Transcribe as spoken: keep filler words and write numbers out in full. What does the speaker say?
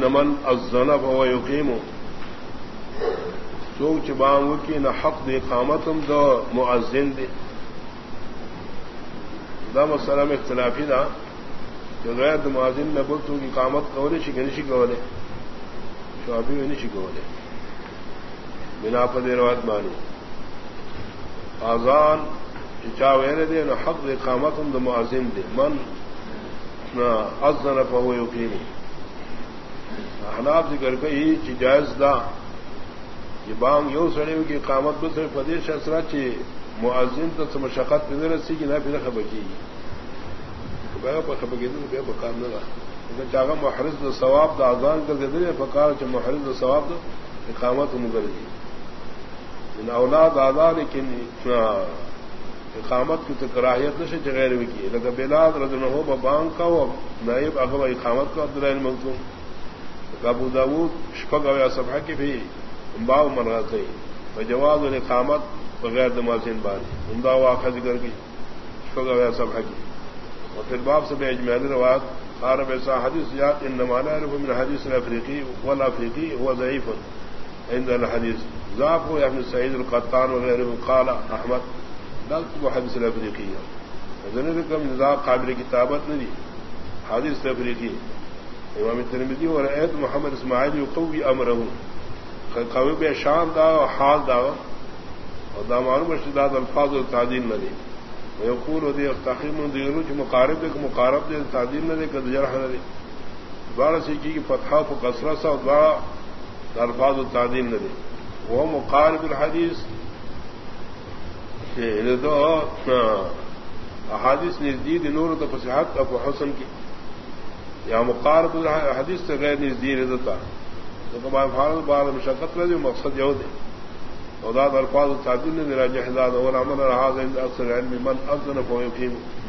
ان من الزنب و یقیم سوچ بانگو کی نہ حق دے قامتم دو مؤذن دے دا مسئلہ میں اختلافی دا کہ غیر دو مؤذن میں بلتوں کی قامت قولے شکن شکولے شعبی میں نہیں شکولے بنا پر دے روایت مانی آزان چاہ ویرے دے نہ حق دے قامتم دو مؤذن دے من نہ اذن فہو یقیم احناف ذکر کئی چی جائز دا یہ بانگ یو سڑے کی قامت بسر فدیش اسرا چی مؤذن تو مشقت پہ رسی کی نہ پھر خبکی خبکی بے بکار نہ رہا چاہا محرز دا ثواب دا آزان کر دے دے پکار چ محرز دا ثواب دا اقامت مگر دی ان اولاد آزا لیکن اقامت کی تو کراہیت نشے غیر بھی کی لگا بلاد رضن ہو بانگ کا وہ نائب اغبا اقامت کا عبداللہ المنظوم ابو داود شفق اویا صفحہ کی بھی باو مرغا کئی جواز الاقامت بغیر دمازین بانی عمدہ واقعہ ذکر کی شفق اویا صفحہ کی اور پھر باب سے اجمالی روایت عرب ایسا حدیث یاد ان نمانا من حدیث الافریقی والافریقی هو ضعیف عند الحدیث ضعف ہو ابن سعید القطان وغیرہ قال احمد دلت حدیث الافریقی ذنب کم نظام قابل کتابت نہیں حدیث الافریقی امام ترمذی اور ایت محمد اسماعیل یقوی امرہ قوی بے شان دا حال دا اور دا معلوم اشتداد الفاظ و تعدیل نہ دے یقول ودی تحقیم دیرو جو مقارب دے مقارب دے تعدیل نہ دے کہ جرح نہ دے دوبارہ سے کی فتحہ و کسرہ سا دوبارہ الفاظ و تعدیل نہ دے وہ مقارب الحدیث کہ دو احادیث نزدید نور تو فصحت ابو حسن کی یا مقارب الحدیث سے غیر نزدید رضتا تو کما فارغ بار مشقت رہی مقصد یہ دے اولاد الفاظ و تعدیل نے میرا جہداد اور عمل رہا عند اکثر علم من اذن فهو يقيم